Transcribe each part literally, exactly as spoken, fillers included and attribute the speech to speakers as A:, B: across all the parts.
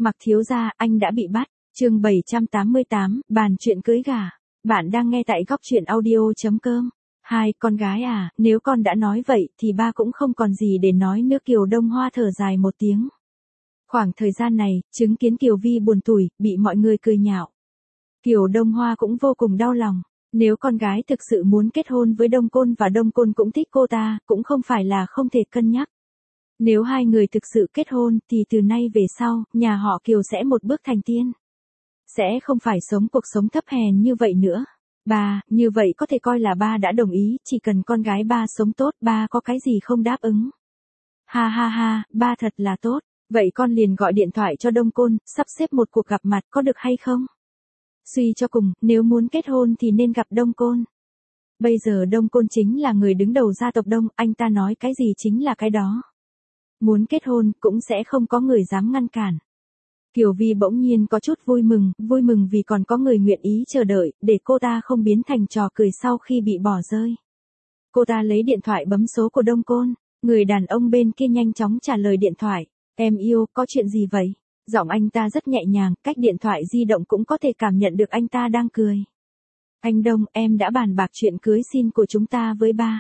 A: Mặc thiếu gia, anh đã bị bắt. Chương bảy trăm tám mươi tám, bàn chuyện cưới gả. Bạn đang nghe tại góc truyện audio.com. Hai, con gái à, nếu con đã nói vậy thì ba cũng không còn gì để nói nữa. Kiều Đông Hoa thở dài một tiếng. Khoảng thời gian này, chứng kiến Kiều Vi buồn tủi, bị mọi người cười nhạo. Kiều Đông Hoa cũng vô cùng đau lòng. Nếu con gái thực sự muốn kết hôn với Đông Côn và Đông Côn cũng thích cô ta, cũng không phải là không thể cân nhắc. Nếu hai người thực sự kết hôn thì từ nay về sau, nhà họ Kiều sẽ một bước thành tiên. Sẽ không phải sống cuộc sống thấp hèn như vậy nữa. Ba, như vậy có thể coi là ba đã đồng ý, chỉ cần con gái ba sống tốt, ba có cái gì không đáp ứng. Ha ha ha, ba thật là tốt. Vậy con liền gọi điện thoại cho Đông Côn, sắp xếp một cuộc gặp mặt có được hay không? Suy cho cùng, nếu muốn kết hôn thì nên gặp Đông Côn. Bây giờ Đông Côn chính là người đứng đầu gia tộc Đông, anh ta nói cái gì chính là cái đó. Muốn kết hôn, cũng sẽ không có người dám ngăn cản. Kiều Vi bỗng nhiên có chút vui mừng, vui mừng vì còn có người nguyện ý chờ đợi, để cô ta không biến thành trò cười sau khi bị bỏ rơi. Cô ta lấy điện thoại bấm số của Đông Côn, người đàn ông bên kia nhanh chóng trả lời điện thoại. Em yêu, có chuyện gì vậy? Giọng anh ta rất nhẹ nhàng, cách điện thoại di động cũng có thể cảm nhận được anh ta đang cười. Anh Đông, em đã bàn bạc chuyện cưới xin của chúng ta với ba.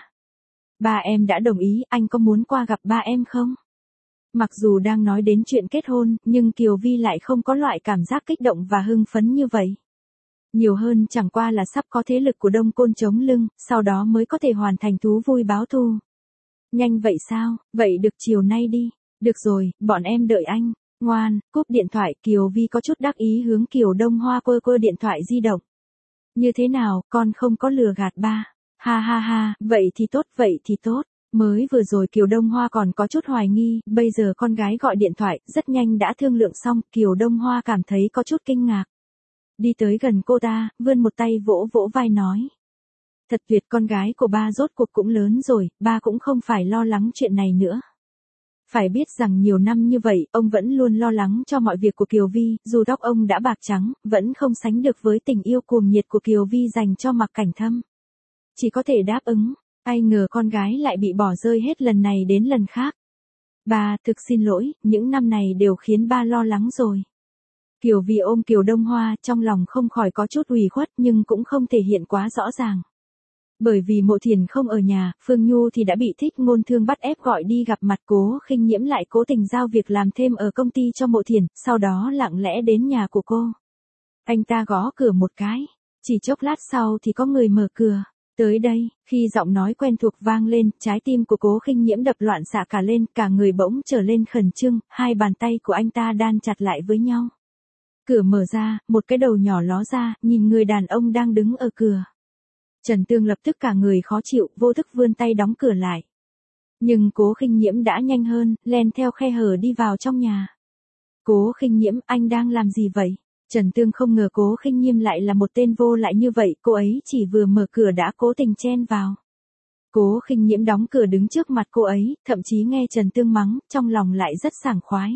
A: Ba em đã đồng ý, anh có muốn qua gặp ba em không? Mặc dù đang nói đến chuyện kết hôn, nhưng Kiều Vi lại không có loại cảm giác kích động và hưng phấn như vậy. Nhiều hơn chẳng qua là sắp có thế lực của Đông Côn chống lưng, sau đó mới có thể hoàn thành thú vui báo thù. Nhanh vậy sao? Vậy được chiều nay đi. Được rồi, bọn em đợi anh. Ngoan, cúp điện thoại. Kiều Vi có chút đắc ý hướng Kiều Đông Hoa quơ quơ điện thoại di động. Như thế nào, con không có lừa gạt ba. Ha ha ha, vậy thì tốt, vậy thì tốt. Mới vừa rồi Kiều Đông Hoa còn có chút hoài nghi, bây giờ con gái gọi điện thoại, rất nhanh đã thương lượng xong, Kiều Đông Hoa cảm thấy có chút kinh ngạc. Đi tới gần cô ta, vươn một tay vỗ vỗ vai nói. Thật tuyệt, con gái của ba rốt cuộc cũng lớn rồi, ba cũng không phải lo lắng chuyện này nữa. Phải biết rằng nhiều năm như vậy, ông vẫn luôn lo lắng cho mọi việc của Kiều Vi, dù tóc ông đã bạc trắng, vẫn không sánh được với tình yêu cuồng nhiệt của Kiều Vi dành cho Mạc Cảnh Thâm. Chỉ có thể đáp ứng. Ai ngờ con gái lại bị bỏ rơi hết lần này đến lần khác. Ba, thực xin lỗi, những năm này đều khiến ba lo lắng rồi. Kiều Vi ôm Kiều Đông Hoa, trong lòng không khỏi có chút ủy khuất nhưng cũng không thể hiện quá rõ ràng. Bởi vì Mộ Thiền không ở nhà, Phương Nhu thì đã bị Thích Ngôn Thương bắt ép gọi đi gặp mặt. Cố Khinh Nhiễm lại cố tình giao việc làm thêm ở công ty cho Mộ Thiền, sau đó lặng lẽ đến nhà của cô. Anh ta gõ cửa một cái, chỉ chốc lát sau thì có người mở cửa. Tới đây, khi giọng nói quen thuộc vang lên, trái tim của Cố Khinh Nhiễm đập loạn xạ cả lên, cả người bỗng trở lên khẩn trương, hai bàn tay của anh ta đan chặt lại với nhau. Cửa mở ra, một cái đầu nhỏ ló ra, nhìn người đàn ông đang đứng ở cửa. Trần Tương lập tức cả người khó chịu, vô thức vươn tay đóng cửa lại. Nhưng Cố Khinh Nhiễm đã nhanh hơn, len theo khe hở đi vào trong nhà. Cố Khinh Nhiễm, anh đang làm gì vậy? Trần Tương không ngờ Cố Khinh Nhiễm lại là một tên vô lại như vậy, cô ấy chỉ vừa mở cửa đã cố tình chen vào. Cố Khinh Nhiễm đóng cửa đứng trước mặt cô ấy, thậm chí nghe Trần Tương mắng, trong lòng lại rất sảng khoái.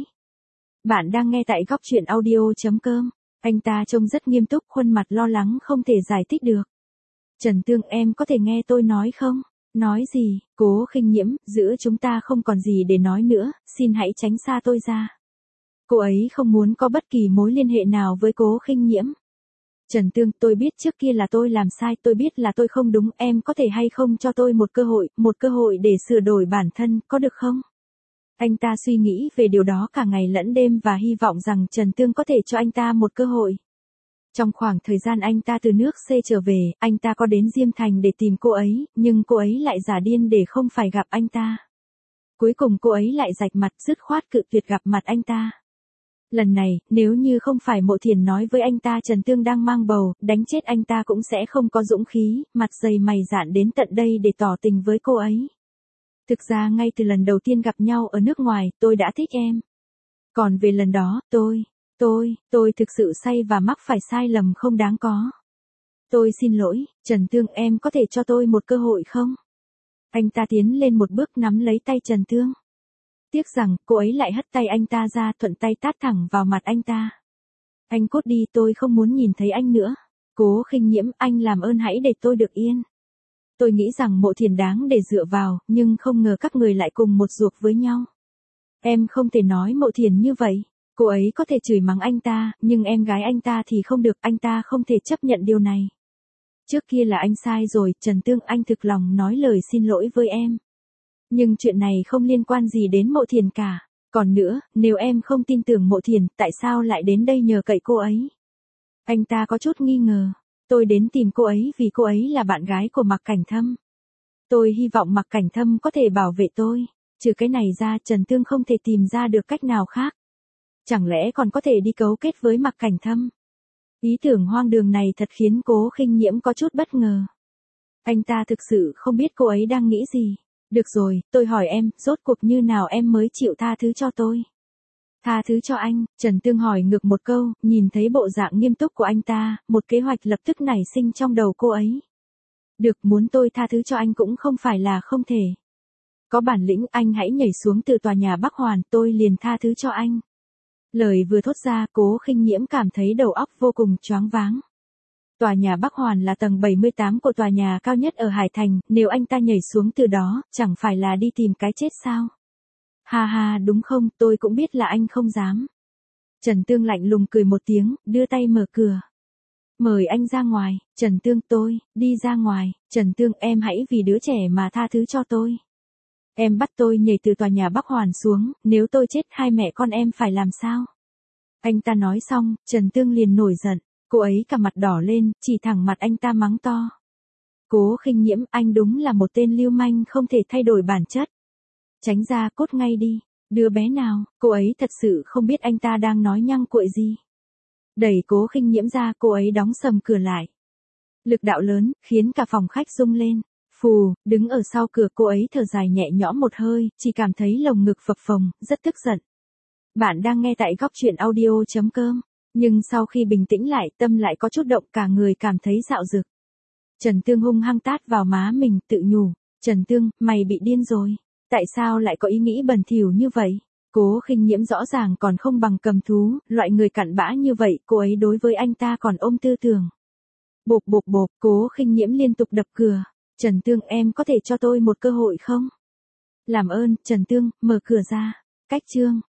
A: Bạn đang nghe tại góc truyện audio.com. Anh ta trông rất nghiêm túc, khuôn mặt lo lắng không thể giải thích được. Trần Tương, em có thể nghe tôi nói không? Nói gì? Cố Khinh Nhiễm, giữa chúng ta không còn gì để nói nữa, xin hãy tránh xa tôi ra. Cô ấy không muốn có bất kỳ mối liên hệ nào với Cố Khinh Nhiễm. Trần Tương, tôi biết trước kia là tôi làm sai, tôi biết là tôi không đúng, em có thể hay không cho tôi một cơ hội, một cơ hội để sửa đổi bản thân, có được không? Anh ta suy nghĩ về điều đó cả ngày lẫn đêm và hy vọng rằng Trần Tương có thể cho anh ta một cơ hội. Trong khoảng thời gian anh ta từ nước C trở về, anh ta có đến Diêm Thành để tìm cô ấy, nhưng cô ấy lại giả điên để không phải gặp anh ta. Cuối cùng cô ấy lại rạch mặt, dứt khoát cự tuyệt gặp mặt anh ta. Lần này, nếu như không phải Mộ Thiền nói với anh ta Trần Tương đang mang bầu, đánh chết anh ta cũng sẽ không có dũng khí, mặt dày mày dạn đến tận đây để tỏ tình với cô ấy. Thực ra ngay từ lần đầu tiên gặp nhau ở nước ngoài, tôi đã thích em. Còn về lần đó, tôi, tôi, tôi thực sự say và mắc phải sai lầm không đáng có. Tôi xin lỗi, Trần Tương, em có thể cho tôi một cơ hội không? Anh ta tiến lên một bước nắm lấy tay Trần Tương. Tiếc rằng, cô ấy lại hất tay anh ta ra, thuận tay tát thẳng vào mặt anh ta. Anh cút đi, tôi không muốn nhìn thấy anh nữa. Cố Khinh Nhiễm, anh làm ơn hãy để tôi được yên. Tôi nghĩ rằng Mộ Thiền đáng để dựa vào, nhưng không ngờ các người lại cùng một ruột với nhau. Em không thể nói Mộ Thiền như vậy. Cô ấy có thể chửi mắng anh ta, nhưng em gái anh ta thì không được, anh ta không thể chấp nhận điều này. Trước kia là anh sai rồi, Trần Tương, anh thực lòng nói lời xin lỗi với em. Nhưng chuyện này không liên quan gì đến Mộ Thiền cả. Còn nữa, nếu em không tin tưởng Mộ Thiền, tại sao lại đến đây nhờ cậy cô ấy? Anh ta có chút nghi ngờ. Tôi đến tìm cô ấy vì cô ấy là bạn gái của Mạc Cảnh Thâm. Tôi hy vọng Mạc Cảnh Thâm có thể bảo vệ tôi. Trừ cái này ra, Trần Tương không thể tìm ra được cách nào khác. Chẳng lẽ còn có thể đi cấu kết với Mạc Cảnh Thâm? Ý tưởng hoang đường này thật khiến Cố Khinh Nhiễm có chút bất ngờ. Anh ta thực sự không biết cô ấy đang nghĩ gì. Được rồi, tôi hỏi em, rốt cuộc như nào em mới chịu tha thứ cho tôi? Tha thứ cho anh, Trần Tương hỏi ngược một câu, nhìn thấy bộ dạng nghiêm túc của anh ta, một kế hoạch lập tức nảy sinh trong đầu cô ấy. Được, muốn tôi tha thứ cho anh cũng không phải là không thể. Có bản lĩnh anh hãy nhảy xuống từ tòa nhà Bắc Hoàn, tôi liền tha thứ cho anh. Lời vừa thốt ra, Cố Khinh Nhiễm cảm thấy đầu óc vô cùng choáng váng. Tòa nhà Bắc Hoàn là tầng bảy mươi tám của tòa nhà cao nhất ở Hải Thành, nếu anh ta nhảy xuống từ đó, chẳng phải là đi tìm cái chết sao? Ha ha, đúng không, tôi cũng biết là anh không dám. Trần Tương lạnh lùng cười một tiếng, đưa tay mở cửa. Mời anh ra ngoài, Trần Tương, tôi, đi ra ngoài, Trần Tương, em hãy vì đứa trẻ mà tha thứ cho tôi. Em bắt tôi nhảy từ tòa nhà Bắc Hoàn xuống, nếu tôi chết hai mẹ con em phải làm sao? Anh ta nói xong, Trần Tương liền nổi giận, cô ấy cả mặt đỏ lên, chỉ thẳng mặt anh ta mắng to. Cố Khinh Nhiễm, anh đúng là một tên lưu manh không thể thay đổi bản chất. Tránh ra, cút ngay đi, đứa bé nào, cô ấy thật sự không biết anh ta đang nói nhăng cuội gì. Đẩy Cố Khinh Nhiễm ra, cô ấy đóng sầm cửa lại. Lực đạo lớn, khiến cả phòng khách rung lên. Phù, đứng ở sau cửa, cô ấy thở dài nhẹ nhõm một hơi, chỉ cảm thấy lồng ngực phập phồng, rất tức giận. Bạn đang nghe tại góc truyện audio chấm com, nhưng sau khi bình tĩnh lại, tâm lại có chút động, cả người cảm thấy dạo dực. Trần Tương hung hăng tát vào má mình, tự nhủ, Trần Tương, mày bị điên rồi, tại sao lại có ý nghĩ bẩn thỉu như vậy? Cố Khinh Nhiễm rõ ràng còn không bằng cầm thú, loại người cặn bã như vậy, cô ấy đối với anh ta còn ôm tư tưởng. Bộp bộp bộp, Cố Khinh Nhiễm liên tục đập cửa. Trần Tương, em có thể cho tôi một cơ hội không? Làm ơn, Trần Tương, mở cửa ra. Cách chương